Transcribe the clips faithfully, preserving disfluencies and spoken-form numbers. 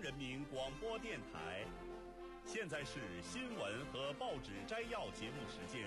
人民广播电台，现在是新闻和报纸摘要节目时间。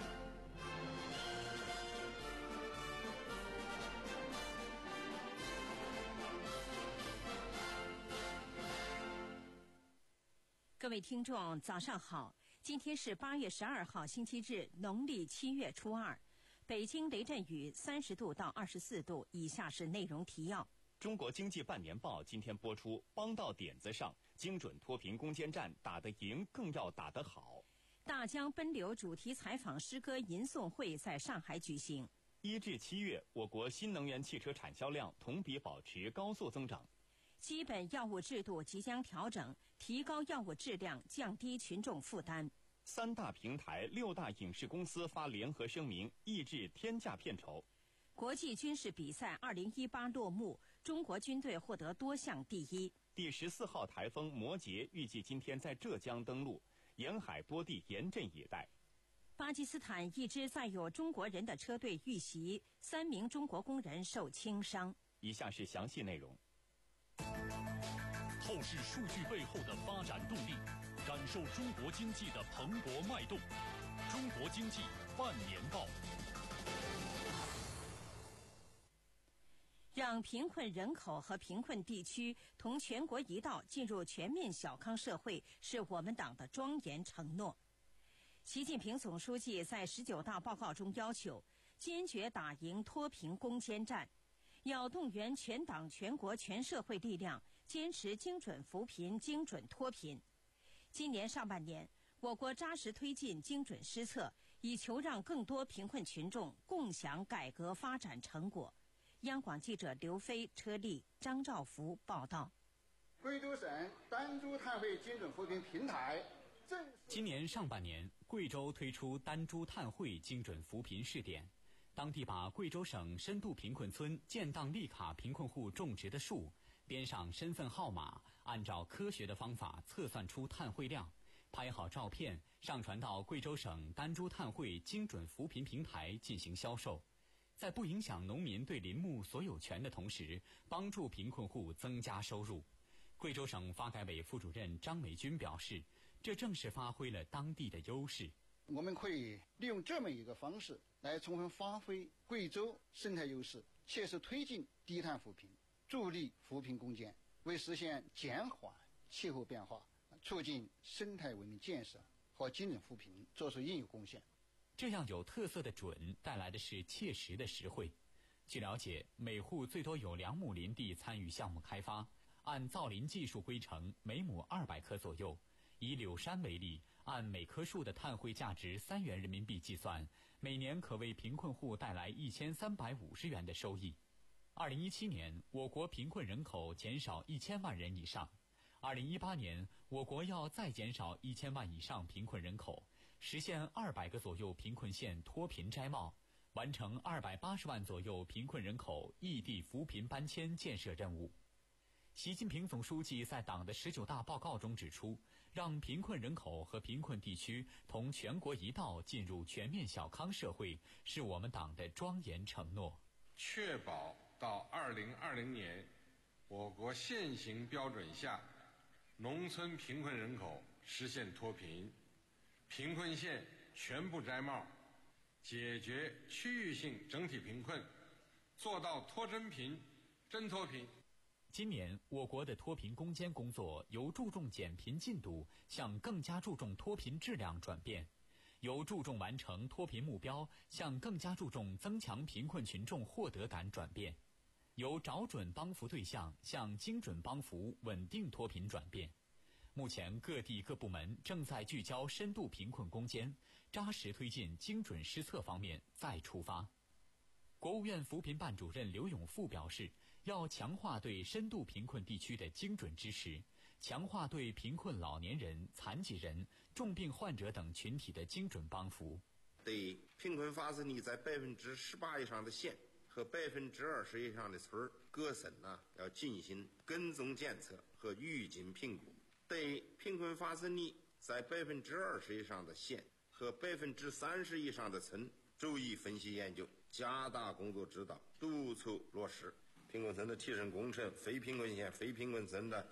各位听众，早上好！今天是八月十二号，星期日，农历七月初二。北京雷阵雨三十度到二十四度。以下是内容提要。 中国经济半年报今天播出，帮到点子上，精准脱贫攻坚战打得赢，更要打得好。 大江奔流主题采访诗歌吟诵会在上海举行。 一至七月，我国新能源汽车产销量同比保持高速增长。 基本药物制度即将调整，提高药物质量，降低群众负担。 三大平台、六大影视公司发联合声明，抑制天价片酬。 国际军事比赛二零一八落幕，中国军队获得多项第一。 第十四号台风摩羯预计今天在浙江登陆，沿海多地严阵以待。 巴基斯坦一支载有中国人的车队遇袭，三名中国工人受轻伤。 以下是详细内容。 透视数据背后的发展动力，感受中国经济的蓬勃脉动。中国经济半年报。 让贫困人口和贫困地区同全国一道进入全面小康社会，是我们党的庄严承诺。习近平总书记在十九大报告中要求，坚决打赢脱贫攻坚战，要动员全党全国全社会力量，坚持精准扶贫、精准脱贫。今年上半年，我国扎实推进精准施策，以求让更多贫困群众共享改革发展成果。央广记者刘飞、车丽、张兆福报道。 贵州省儋珠碳汇精准扶贫平台正今年上半年，贵州推出儋珠碳汇精准扶贫试点。当地把贵州省深度贫困村建档立卡贫困户种植的树编上身份号码，按照科学的方法测算出碳汇量，拍好照片上传到贵州省儋珠碳汇精准扶贫平台进行销售，在不影响农民对林木所有权的同时，帮助贫困户增加收入。贵州省发改委副主任张美军表示，这正是发挥了当地的优势。 我们可以利用这么一个方式来充分发挥贵州生态优势，切实推进低碳扶贫，助力扶贫攻坚，为实现减缓气候变化、促进生态文明建设和精准扶贫做出应有贡献。 这样有特色的准带来的是切实的实惠。据了解，每户最多有两亩林地参与项目开发，按造林技术规程，每亩二百棵左右。以柳杉为例，按每棵树的碳汇价值三元人民币计算，每年可为贫困户带来一千三百五十元的收益。二零一七年，我国贫困人口减少一千万人以上。二零一八年，我国要再减少一千万以上贫困人口，实现二百个左右贫困县脱贫摘帽，完成二百八十万左右贫困人口异地扶贫搬迁建设任务。习近平总书记在党的十九大报告中指出，让贫困人口和贫困地区同全国一道进入全面小康社会，是我们党的庄严承诺。 确保到二零二零年，我国现行标准下，农村贫困人口实现脱贫，贫困县全部摘帽，解决区域性整体贫困，做到脱真贫、真脱贫。 今年我国的脱贫攻坚工作由注重减贫进度向更加注重脱贫质量转变，由注重完成脱贫目标向更加注重增强贫困群众获得感转变，由找准帮扶对象向精准帮扶稳定脱贫转变。目前各地各部门正在聚焦深度贫困攻坚，扎实推进精准施策方面再出发。国务院扶贫办主任刘永富表示，要强化对深度贫困地区的精准支持，强化对贫困老年人、残疾人、重病患者等群体的精准帮扶。 对贫困发生率在百分之十八以上的县和百分之二十以上的村，各省呢要进行跟踪监测和预警评估。对贫困发生率在百分之二十以上的县和百分之三十以上的村，逐一分析研究，加大工作指导，督促落实贫困村的提升工程、非贫困县、非贫困村的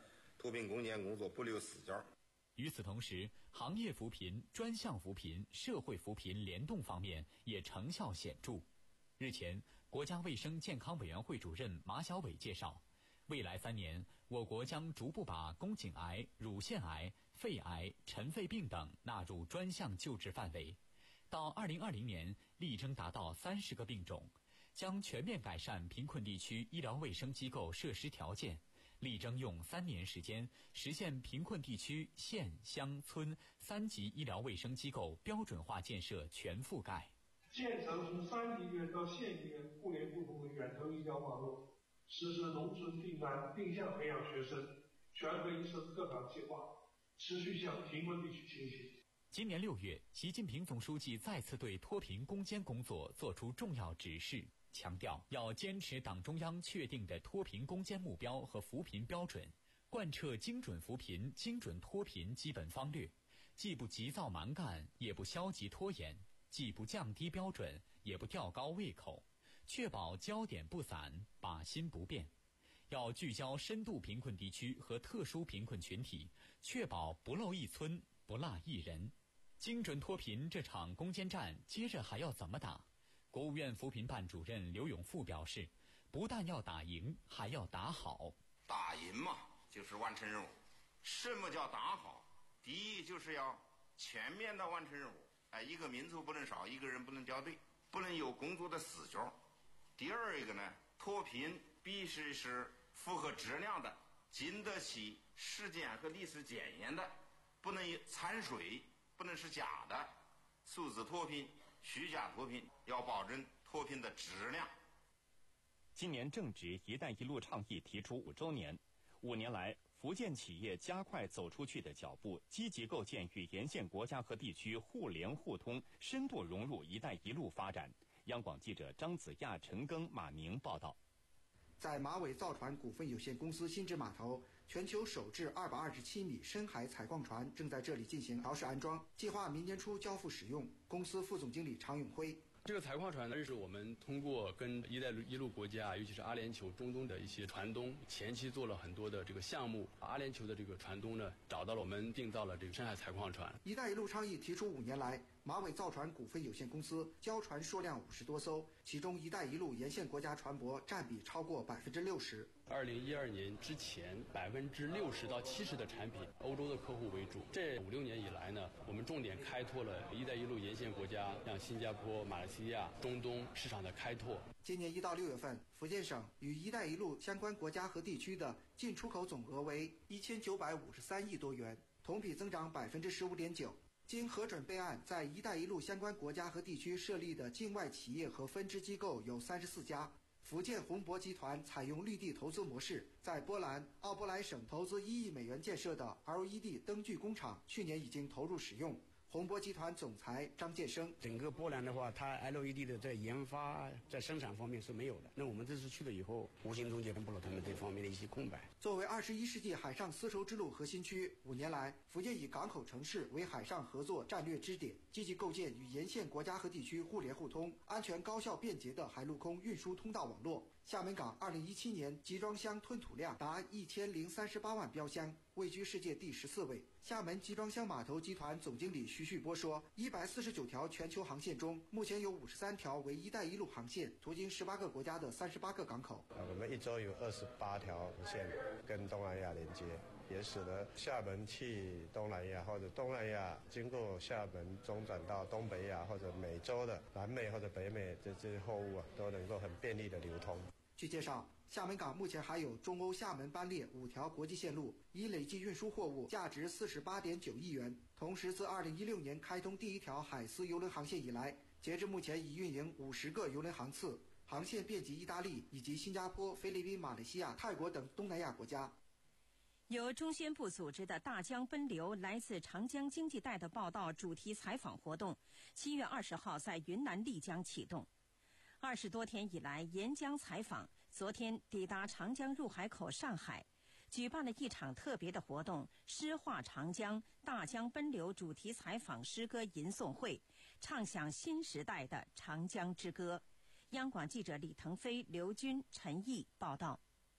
脱贫攻坚工作不留死角。 与此同时，行业扶贫、专项扶贫、社会扶贫联动方面也成效显著。日前，国家卫生健康委员会主任马晓伟介绍，未来三年，我国将逐步把宫颈癌、乳腺癌、肺癌、尘肺病等纳入专项救治范围，到二零二零年力争达到三十个病种，将全面改善贫困地区医疗卫生机构设施条件，力争用三年时间实现贫困地区县乡村三级医疗卫生机构标准化建设全覆盖， 建成从三级医院到县医院互联互通的远程医疗网络，实施农村定单定向培养学生、全科医生特岗计划，持续向贫困地区倾斜。 今年六月，习近平总书记再次对脱贫攻坚工作作出重要指示，强调要坚持党中央确定的脱贫攻坚目标和扶贫标准，贯彻精准扶贫、精准脱贫基本方略，既不急躁蛮干，也不消极拖延，既不降低标准，也不吊高胃口，确保焦点不散，靶心不变。要聚焦深度贫困地区和特殊贫困群体，确保不漏一村，不落一人。精准脱贫这场攻坚战接着还要怎么打？国务院扶贫办主任刘永富表示，不但要打赢，还要打好。 打赢嘛，就是完成任务。什么叫打好？第一就是要全面的完成任务，哎，一个民族不能少，一个人不能掉队，不能有工作的死角。第二一个呢，脱贫必须是符合质量的，经得起时间和历史检验的，不能掺水，不能是假的。数字脱贫、虚假脱贫，要保证脱贫的质量。 今年正值“一带一路”倡议提出五周年，五年来，福建企业加快走出去的脚步，积极构建与沿线国家和地区互联互通，深度融入“一带一路”发展。央广记者张子亚、陈庚、马宁报道。 在马尾造船股份有限公司新址码头，全球首制二百二十七米深海采矿船正在这里进行调试安装，计划明年初交付使用。公司副总经理常永辉。 这个采矿船呢，是我们通过跟“一带一路”国家，尤其是阿联酋、中东的一些船东，前期做了很多的这个项目。阿联酋的这个船东呢，找到了我们，订造了这个深海采矿船。“ 一带一路”倡议提出五年来，马尾造船股份有限公司交船数量五十多艘，其中“一带一路”沿线国家船舶占比超过百分之六十。 二零一二年之前，百分之六十到七十的产品欧洲的客户为主。这五六年以来呢，我们重点开拓了“一带一路”沿线国家，像新加坡、马来西亚、中东市场的开拓。 今年一到六月份，福建省与“一带一路”相关国家和地区的进出口总额为一千九百五十三亿多元，同比增长百分之十五点九。经核准备案，在“一带一路”相关国家和地区设立的境外企业和分支机构有三十四家。福建宏博集团采用绿地投资模式，在波兰奥波莱省投资一亿美元建设的 L E D 灯具工厂，去年已经投入使用。宏博集团总裁张建生： 整个波兰的话，它 L E D 的在研发、在生产方面是没有的。那我们这次去了以后，无形中就填补了他们这方面的一些空白。 作为二十一世纪海上丝绸之路核心区，五年来，福建以港口城市为海上合作战略支点，积极构建与沿线国家和地区互联互通、安全高效便捷的海陆空运输通道网络。厦门港二零一七年集装箱吞吐量达一千零三十八万标箱，位居世界第十四位。厦门集装箱码头集团总经理徐旭波说，一百四十九条全球航线中，目前有五十三条为“一带一路”航线，途经十八个国家的三十八个港口。 我们一周有二十八条航线跟东南亚连接，也使得厦门去东南亚或者东南亚经过厦门中转到东北亚或者美洲的南美或者北美这些货物啊，都能够很便利的流通。 据介绍，厦门港目前还有中欧厦门班列五条国际线路，已累计运输货物价值四十八点九亿元。同时，自二零一六年开通第一条海丝邮轮航线以来，截至目前已运营五十个邮轮航次，航线遍及意大利以及新加坡、菲律宾、马来西亚、泰国等东南亚国家。 由中宣部组织的大江奔流来自长江经济带的报道主题采访活动，七月二十号在云南丽江启动。二十多天以来沿江采访，昨天抵达长江入海口上海，举办了一场特别的活动——诗画长江大江奔流主题采访诗歌吟诵会，唱响新时代的长江之歌。央广记者李腾飞、刘军、陈毅报道。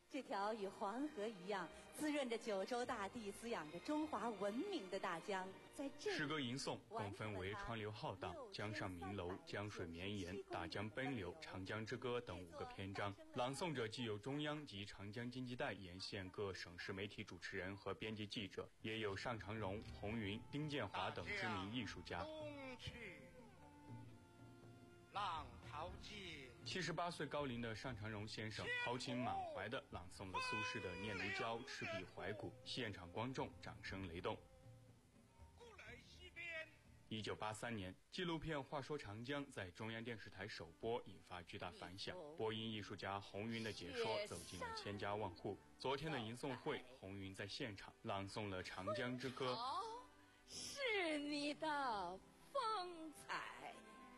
这条与黄河一样滋润着九州大地、滋养着中华文明的大江，在这诗歌吟诵共分为川流浩荡、江上鸣楼、江水绵延、大江奔流、长江之歌等五个篇章。朗诵者既有中央及长江经济带沿线各省市媒体主持人和编辑记者，也有尚长荣、洪云、丁建华等知名艺术家。 东去浪淘尽。 七十八岁高龄的尚长荣先生豪情满怀地朗诵了苏轼的《念奴娇·赤壁怀古》，现场观众掌声雷动。一九八三年，纪录片《话说长江》在中央电视台首播，引发巨大反响。播音艺术家洪云的解说走进了千家万户。昨天的吟诵会，洪云在现场朗诵了《长江之歌》。 是你的风采，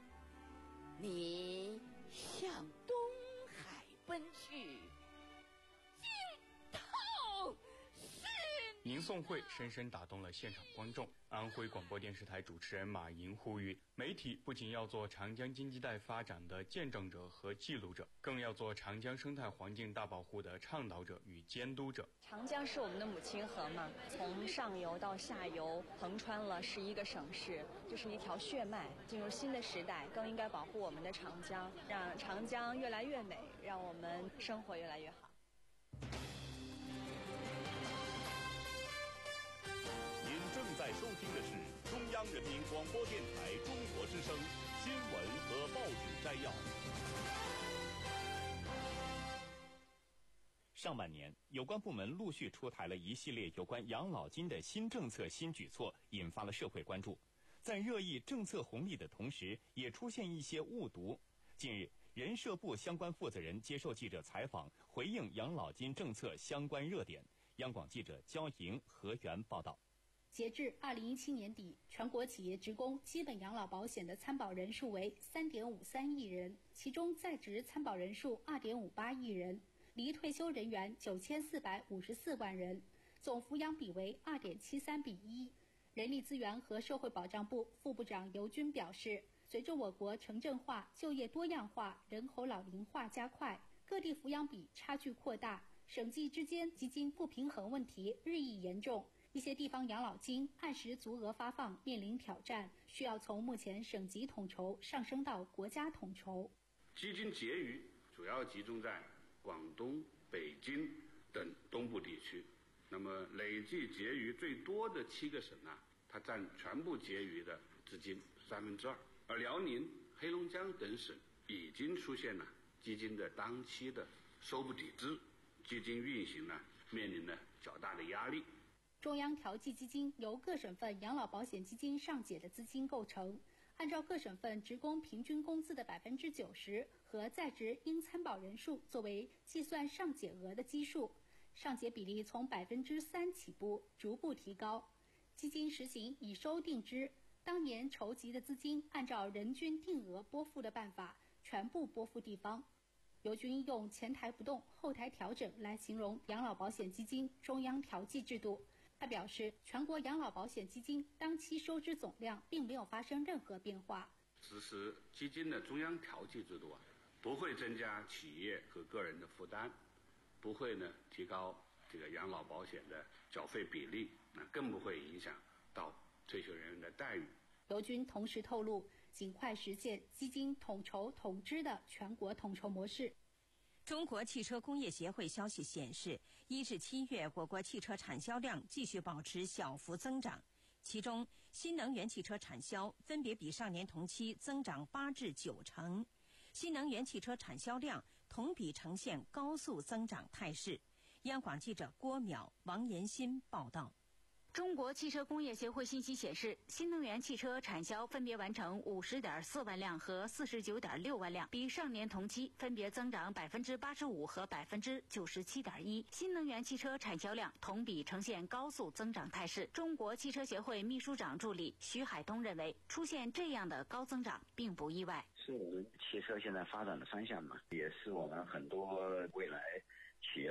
你向东海奔去，尽头是吟诵会深深打动了现场观众。安徽广播电视台主持人马莹呼吁，媒体不仅要做长江经济带发展的见证者和记录者，更要做长江生态环境大保护的倡导者与监督者。 长江是我们的母亲河嘛，从上游到下游横穿了十一个省市，这是一条血脉。进入新的时代，更应该保护我们的长江，让长江越来越美，让我们生活越来越好。 正在收听的是中央人民广播电台中国之声新闻和报纸摘要。上半年，有关部门陆续出台了一系列有关养老金的新政策、新举措，引发了社会关注。在热议政策红利的同时，也出现一些误读。近日，人社部相关负责人接受记者采访，回应养老金政策相关热点。央广记者焦莹、何源报道。 截至二零一七年底，全国企业职工基本养老保险的参保人数为三点五三亿人，其中在职参保人数二点五八亿人，离退休人员九千四百五十四万人，总抚养比为二点七三比一。人力资源和社会保障部副部长尤军表示，随着我国城镇化、就业多样化、人口老龄化加快，各地抚养比差距扩大，省际之间基金不平衡问题日益严重。一些地方养老金按时足额发放面临挑战，需要从目前省级统筹上升到国家统筹。 基金结余主要集中在广东、北京等东部地区，那么累计结余最多的七个省啊，它占全部结余的资金三分之二，而辽宁、黑龙江等省已经出现了基金的当期的收不抵支，基金运行呢面临了较大的压力。 中央调剂基金由各省份养老保险基金上解的资金构成，按照各省份职工平均工资的百分之九十和在职应参保人数作为计算上解额的基数，上解比例从百分之三起步，逐步提高。基金实行以收定支，当年筹集的资金按照人均定额拨付的办法，全部拨付地方。尤军用前台不动，后台调整来形容养老保险基金中央调剂制度。他表示，全国养老保险基金当期收支总量并没有发生任何变化。 实施基金的中央调剂制度啊，不会增加企业和个人的负担，不会呢提高这个养老保险的缴费比例，那更不会影响到退休人员的待遇。 尤军同时透露，尽快实现基金统筹统支的全国统筹模式。 中国汽车工业协会消息显示，一至七月我国汽车产销量继续保持小幅增长，其中新能源汽车产销分别比上年同期增长八至九成，新能源汽车产销量同比呈现高速增长态势。央广记者郭淼、王延新报道。 中国汽车工业协会信息显示，新能源汽车产销分别完成五十点四万辆和四十九点六万辆，比上年同期分别增长百分之八十五和百分之九十七点一。新能源汽车产销量同比呈现高速增长态势。中国汽车协会秘书长助理徐海东认为，出现这样的高增长并不意外。 是我们汽车现在发展的方向嘛，也是我们很多未来企业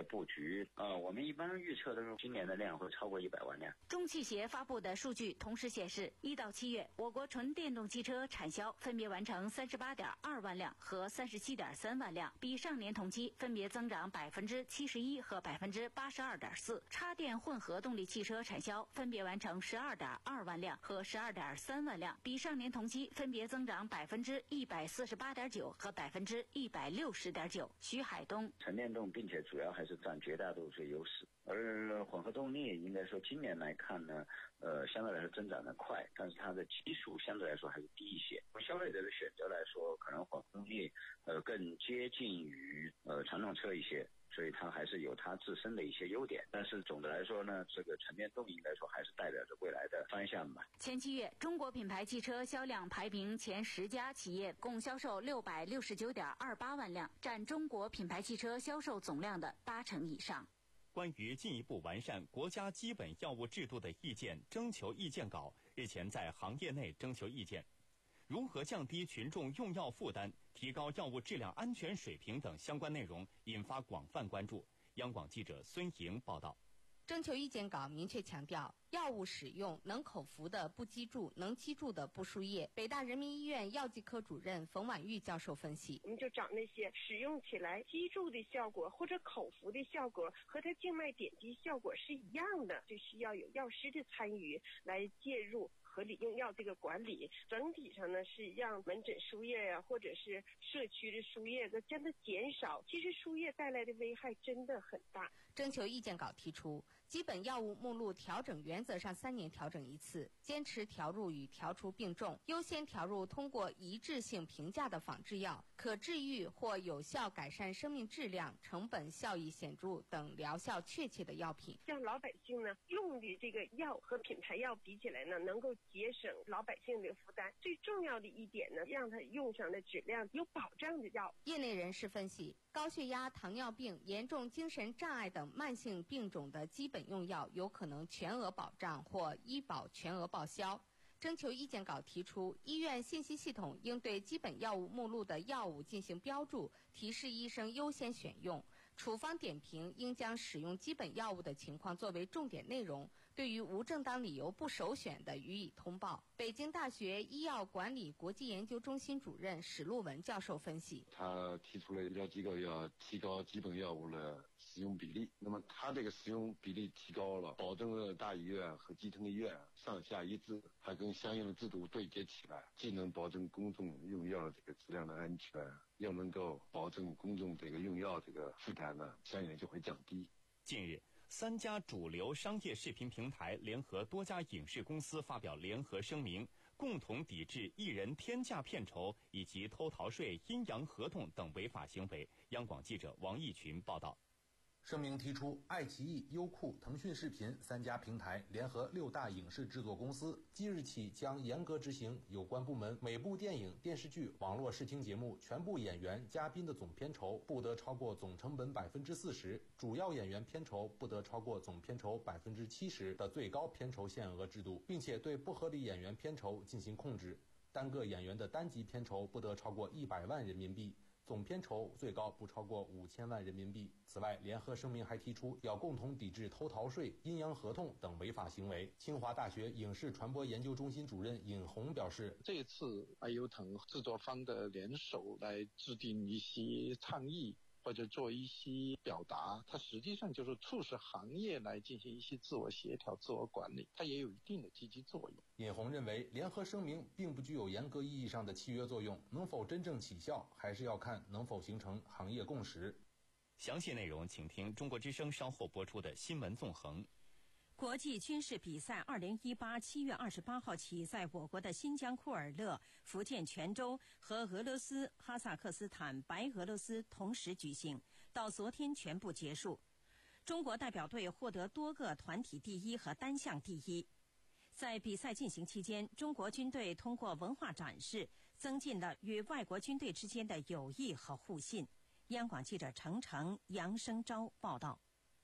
些布局。呃，我们一般预测的是今年的量会超过一百万辆。 中汽协发布的数据同时显示，一到七月，我国纯电动汽车产销分别完成三十八点二万辆和三十七点三万辆，比上年同期分别增长百分之七十一和百分之八十二点四。插电混合动力汽车产销分别完成十二点二万辆和十二点三万辆，比上年同期分别增长百分之一百四十八点九和百分之一百六十点九。徐海东， 纯电动并且主要还是占绝大多数优势，而混合动力应该说今年来看呢，呃，相对来说增长的快，但是它的基数相对来说还是低一些。从消费者的选择来说，可能混合动力呃更接近于呃传统车一些。所以它还是有它自身的一些优点，但是总的来说呢，这个纯电动应该说还是代表着未来的方向吧。 前七月，中国品牌汽车销量排名前十家企业共销售六百六十九点二八万辆，占中国品牌汽车销售总量的八成以上。 关于进一步完善国家基本药物制度的意见征求意见稿日前在行业内征求意见。如何降低群众用药负担、提高药物质量安全水平等相关内容引发广泛关注。央广记者孙莹报道。 征求意见稿明确强调，药物使用能口服的不激注，能激注的不输液。北大人民医院药剂科主任冯婉玉教授分析， 我们就找那些使用起来激注的效果或者口服的效果和它静脉点滴效果是一样的，就需要有药师的参与来介入合理用药这个管理。整体上呢，是让门诊输液呀、啊，或者是社区的输液的真的减少。其实输液带来的危害真的很大。 征求意见稿提出，基本药物目录调整原则上三年调整一次，坚持调入与调除并重，优先调入通过一致性评价的仿制药，可治愈或有效改善生命质量、成本效益显著等疗效确切的药品。 像老百姓呢用的这个药和品牌药比起来呢，能够节省老百姓的负担。最重要的一点呢，让它用上的质量有保障的药。 业内人士分析，高血压、糖尿病、严重精神障碍等慢性病种的基本用药有可能全额保障或医保全额报销。征求意见稿提出，医院信息系统应对基本药物目录的药物进行标注，提示医生优先选用。处方点评应将使用基本药物的情况作为重点内容，对于无正当理由不首选的予以通报。北京大学医药管理国际研究中心主任史路文教授分析， 他提出了医疗机构要提高基本药物的使用比例，那么他这个使用比例提高了，保证了大医院和基层医院上下一致，还跟相应的制度对接起来，既能保证公众用药的这个质量的安全，又能够保证公众这个用药这个负担呢，相应就会降低。 近日，三家主流商业视频平台联合多家影视公司发表联合声明，共同抵制艺人天价片酬以及偷逃税、阴阳合同等违法行为。央广记者王义群报道。 声明提出，爱奇艺、优酷、腾讯视频三家平台联合六大影视制作公司，即日起将严格执行有关部门每部电影、电视剧、网络视听节目全部演员、嘉宾的总片酬不得超过总成本百分之四十，主要演员片酬不得超过总片酬百分之七十的最高片酬限额制度，并且对不合理演员片酬进行控制。单个演员的单集片酬不得超过一百万人民币。总片酬最高不超过五千万人民币。此外，联合声明还提出要共同抵制偷逃税、阴阳合同等违法行为。清华大学影视传播研究中心主任尹红表示， 这次爱优腾制作方的联手来制定一些倡议或者做一些表达，它实际上就是促使行业来进行一些自我协调、自我管理，它也有一定的积极作用。 尹红认为，联合声明并不具有严格意义上的契约作用，能否真正起效，还是要看能否形成行业共识。 详细内容，请听中国之声稍后播出的新闻纵横。 国际军事比赛二零一八七月二十八号起在我国的新疆库尔勒、福建泉州和俄罗斯、哈萨克斯坦、白俄罗斯同时举行，到昨天全部结束。中国代表队获得多个团体第一和单项第一。在比赛进行期间，中国军队通过文化展示，增进了与外国军队之间的友谊和互信。央广记者程程、杨生昭报道。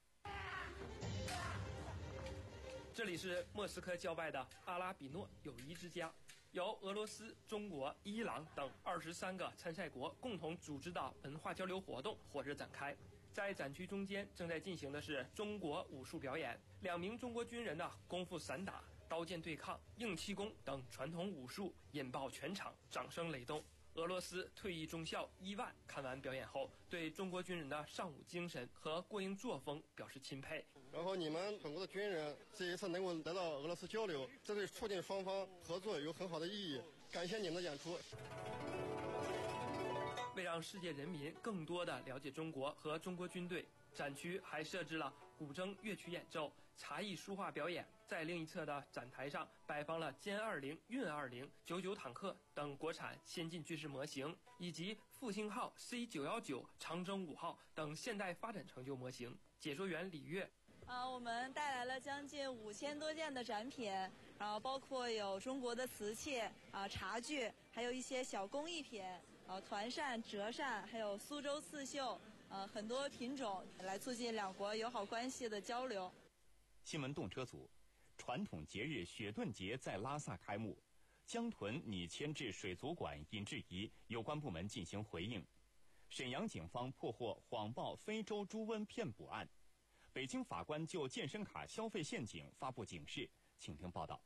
这里是莫斯科郊外的阿拉比诺友谊之家，由俄罗斯、中国、伊朗等二十三个参赛国共同组织的文化交流活动火热展开。 在展区中间正在进行的是中国武术表演，两名中国军人的功夫散打、刀剑对抗、硬气功等传统武术引爆全场，掌声雷动。俄罗斯退役中校伊万看完表演后，对中国军人的尚武精神和过硬作风表示钦佩。 然后你们中国的军人这一次能够来到俄罗斯交流，这对促进双方合作有很好的意义。感谢你们的演出。 为让世界人民更多地了解中国和中国军队，展区还设置了古筝乐曲演奏、茶艺书画表演。在另一侧的展台上摆放了歼二零、运二零、九九坦克等国产先进军事模型，以及复兴号、C 九一九、长征五号等现代发展成就模型。解说员李月。 啊，我们带来了将近五千多件的展品，然后包括有中国的瓷器啊、茶具，还有一些小工艺品，啊，团扇、折扇，还有苏州刺绣，呃，很多品种，来促进两国友好关系的交流。 新闻动车组，传统节日雪盾节在拉萨开幕，江豚拟迁至水族馆引质疑，有关部门进行回应。沈阳警方破获谎报非洲猪瘟骗捕案。北京法官就健身卡消费陷阱发布警示，请听报道。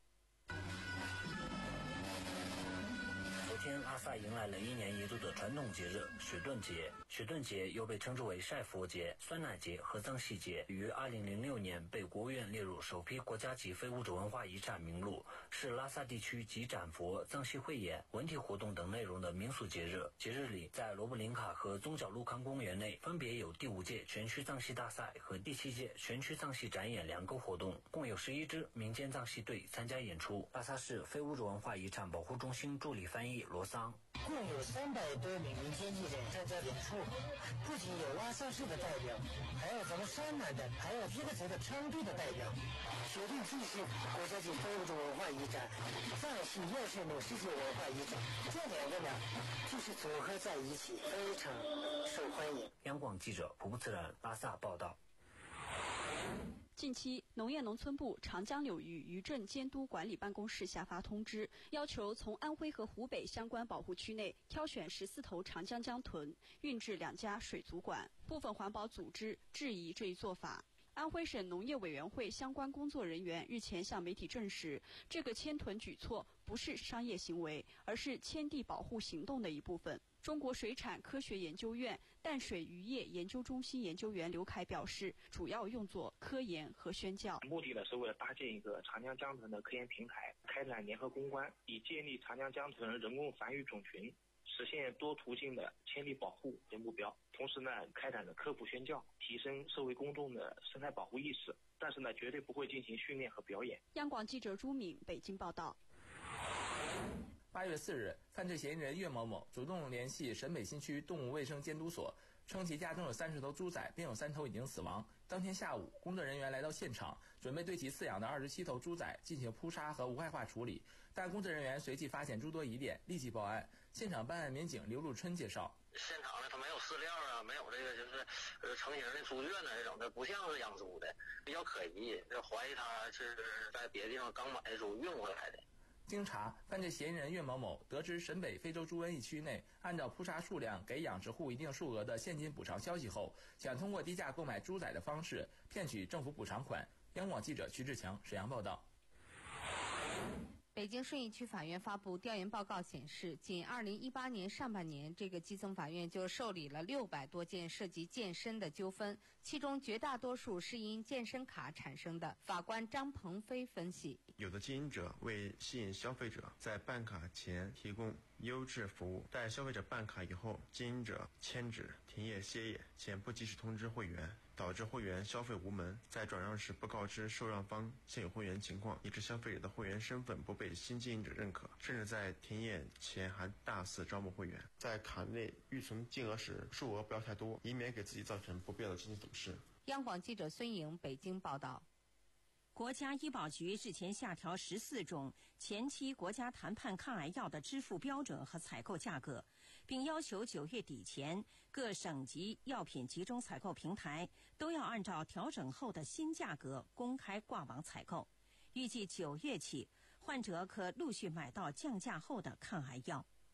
昨天，拉萨迎来了一年一度的传统节日雪盾节。雪盾节又被称之为晒佛节、酸奶节和藏戏节，于二零零六年被国务院列入首批国家级非物质文化遗产名录，是拉萨地区集展佛、藏戏汇演、文体活动等内容的民俗节日。节日里，在罗布林卡和宗角路康公园内，分别有第五届全区藏戏大赛和第七届全区藏戏展演两个活动，共有十一支民间藏戏队参加演出。拉萨市非物质文化遗产保护中心助理翻译罗桑。 共有三百多名民间艺人参加演出，不仅有拉萨市的代表，还有咱们山南的，还有皮克族的昌都的代表。雪盾既是国家级非物质文化遗产，藏戏又是某世界文化遗产，这两个呢就是组合在一起，非常受欢迎。 央广记者蒲自然拉萨报道。 近期，农业农村部长江流域渔政监督管理办公室下发通知，要求从安徽和湖北相关保护区内挑选十四头长江江豚，运至两家水族馆。部分环保组织质疑这一做法。安徽省农业委员会相关工作人员日前向媒体证实，这个迁豚举措不是商业行为，而是迁地保护行动的一部分。中国水产科学研究院淡水渔业研究中心研究员刘凯表示，主要用作科研和宣教。 目的呢是为了搭建一个长江江豚的科研平台，开展联合攻关，以建立长江江豚人工繁育种群，实现多途径的迁地保护为目标。同时呢，开展了科普宣教，提升社会公众的生态保护意识。但是呢，绝对不会进行训练和表演。 央广记者朱敏北京报道。 八月四日，犯罪嫌疑人岳某某主动联系沈北新区动物卫生监督所，称其家中有三十头猪仔，并有三头已经死亡。当天下午，工作人员来到现场，准备对其饲养的二十七头猪仔进行扑杀和无害化处理，但工作人员随即发现诸多疑点，立即报案。现场办案民警刘路春介绍， 现场呢，他没有饲料啊，没有这个就是呃成型的猪圈呢，这种的不像是养猪的，比较可疑，怀疑他是在别的地方刚买的猪运过来的。 经查，犯罪嫌疑人岳某某得知沈北非洲猪瘟疫区内按照扑杀数量给养殖户一定数额的现金补偿消息后，想通过低价购买猪仔的方式骗取政府补偿款。央广记者徐志强沈阳报道。 北京顺义区法院发布调研报告显示，仅二零一八年上半年，这个基层法院就受理了六百多件涉及健身的纠纷，其中绝大多数是因健身卡产生的。法官张鹏飞分析， 有的经营者为吸引消费者，在办卡前提供优质服务，待消费者办卡以后，经营者迁址、停业、歇业，且不及时通知会员，导致会员消费无门，在转让时不告知受让方现有会员情况，以致消费者的会员身份不被新经营者认可，甚至在停业前还大肆招募会员。在卡内预存金额时，数额不要太多，以免给自己造成不必要的经济损失。 央广记者孙颖北京报道。 国家医保局日前下调十四种前期国家谈判抗癌药的支付标准和采购价格，并要求九月底前各省级药品集中采购平台都要按照调整后的新价格公开挂网采购。预计九月起，患者可陆续买到降价后的抗癌药。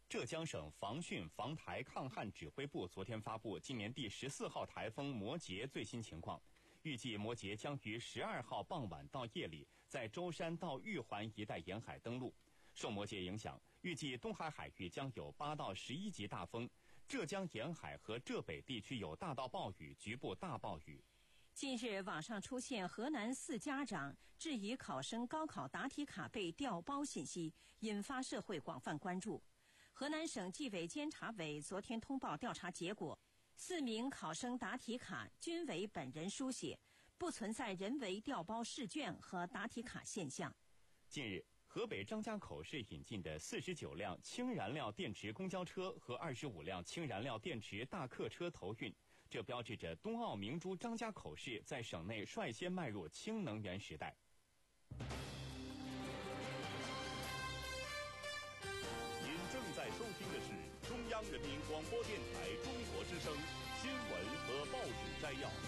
浙江省防汛防台抗旱指挥部昨天发布今年第十四号台风摩羯最新情况，预计摩羯将于十二号傍晚到夜里在舟山到玉环一带沿海登陆。受摩羯影响，预计东海海域将有八到十一级大风，浙江沿海和浙北地区有大到暴雨，局部大暴雨。 近日，网上出现河南四家长质疑考生高考答题卡被调包信息，引发社会广泛关注。河南省纪委监察委昨天通报调查结果，四名考生答题卡均为本人书写，不存在人为调包试卷和答题卡现象。 近日，河北张家口市引进的四十九辆氢燃料电池公交车和二十五辆氢燃料电池大客车投运，这标志着冬奥明珠张家口市在省内率先迈入氢能源时代。 正在收听的是中央人民广播电台中国之声新闻和报纸摘要。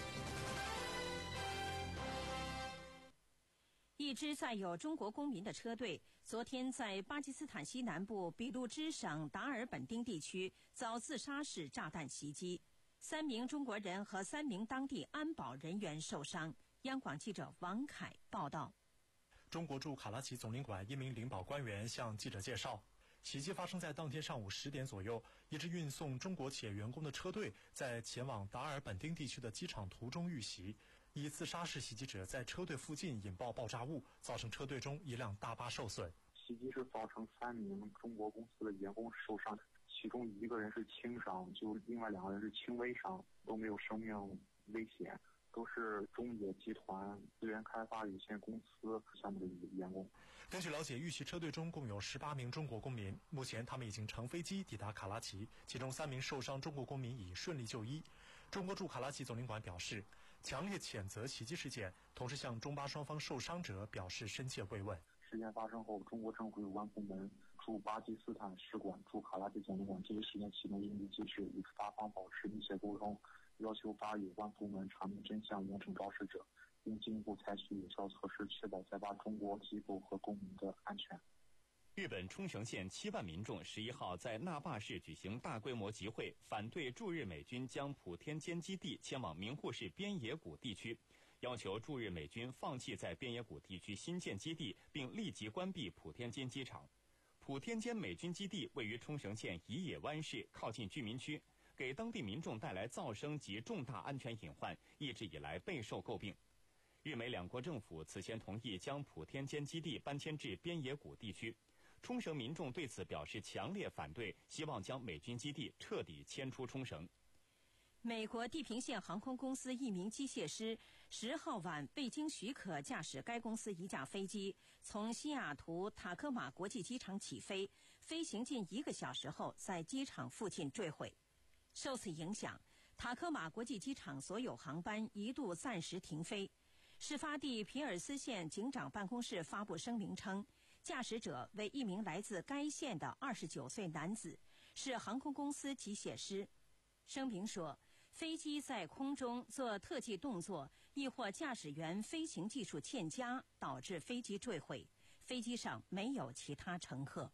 一支载有中国公民的车队昨天在巴基斯坦西南部俾路支省达尔本丁地区遭自杀式炸弹袭击，三名中国人和三名当地安保人员受伤。央广记者王凯报道。 中国驻卡拉奇总领馆一名领保官员向记者介绍，袭击发生在当天上午十点左右，一支运送中国企业员工的车队在前往达尔本丁地区的机场途中遇袭，以自杀式袭击者在车队附近引爆爆炸物，造成车队中一辆大巴受损。 袭击是造成三名中国公司的员工受伤，其中一个人是轻伤，就另外两个人是轻微伤，都没有生命危险，都是中冶集团资源开发有限公司项目的员工。 根据了解，遇袭车队中共有十八名中国公民，目前他们已经乘飞机抵达卡拉奇，其中三名受伤中国公民已顺利就医。中国驻卡拉奇总领馆表示，强烈谴责袭击事件，同时向中巴双方受伤者表示深切慰问。 事件发生后，中国政府有关部门驻巴基斯坦使馆、驻卡拉奇总领馆这一事件启动应急机制，与巴方保持密切沟通，要求巴有关部门查明真相，严惩肇事者，并进一步采取有效措施，确保在巴中国机构和公民的安全。 日本冲绳县七万民众十一号在那霸市举行大规模集会，反对驻日美军将普天间基地迁往名护市边野古地区，要求驻日美军放弃在边野古地区新建基地，并立即关闭普天间机场。普天间美军基地位于冲绳县宜野湾市，靠近居民区，给当地民众带来噪声及重大安全隐患，一直以来备受诟病。日美两国政府此前同意将普天间基地搬迁至边野古地区，冲绳民众对此表示强烈反对，希望将美军基地彻底迁出冲绳。 美国地平线航空公司一名机械师十号晚未经许可驾驶该公司一架飞机从西雅图塔科马国际机场起飞，飞行近一个小时后在机场附近坠毁。受此影响，塔科马国际机场所有航班一度暂时停飞。事发地皮尔斯县警长办公室发布声明称，驾驶者为一名来自该县的二十九岁男子，是航空公司机械师。声明说，飞机在空中做特技动作，亦或驾驶员飞行技术欠佳，导致飞机坠毁。飞机上没有其他乘客。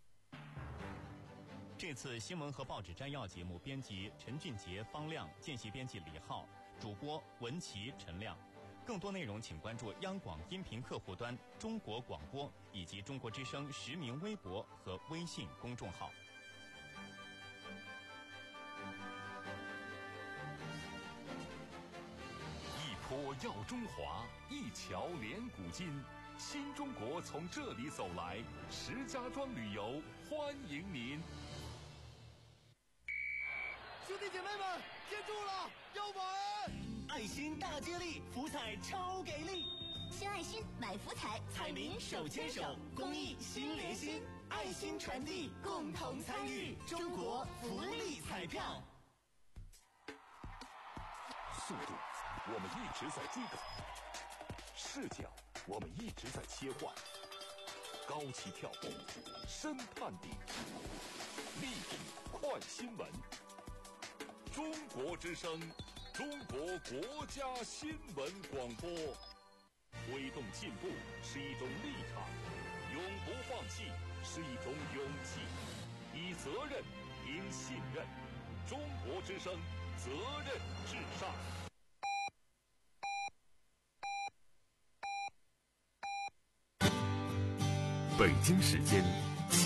这次新闻和报纸摘要节目编辑陈俊杰、方亮，见习编辑李浩，主播文琪、陈亮。更多内容请关注央广音频客户端、中国广播以及中国之声实名微博和微信公众号。 一坡耀中华，一桥连古今。新中国从这里走来，石家庄旅游欢迎您。 兄弟姐妹们，记住了，要玩！爱心大接力，福彩超给力！ 献爱心，买福彩， 彩民手牵手，公益心连心，爱心传递，共同参与中国福利彩票。 速度，我们一直在追赶；视角，我们一直在切换；高起跳步，深探底，立体快新闻。中国之声，中国国家新闻广播。推动进步是一种立场，永不放弃是一种勇气。一责任应信任。中国之声，责任至上。 北京时间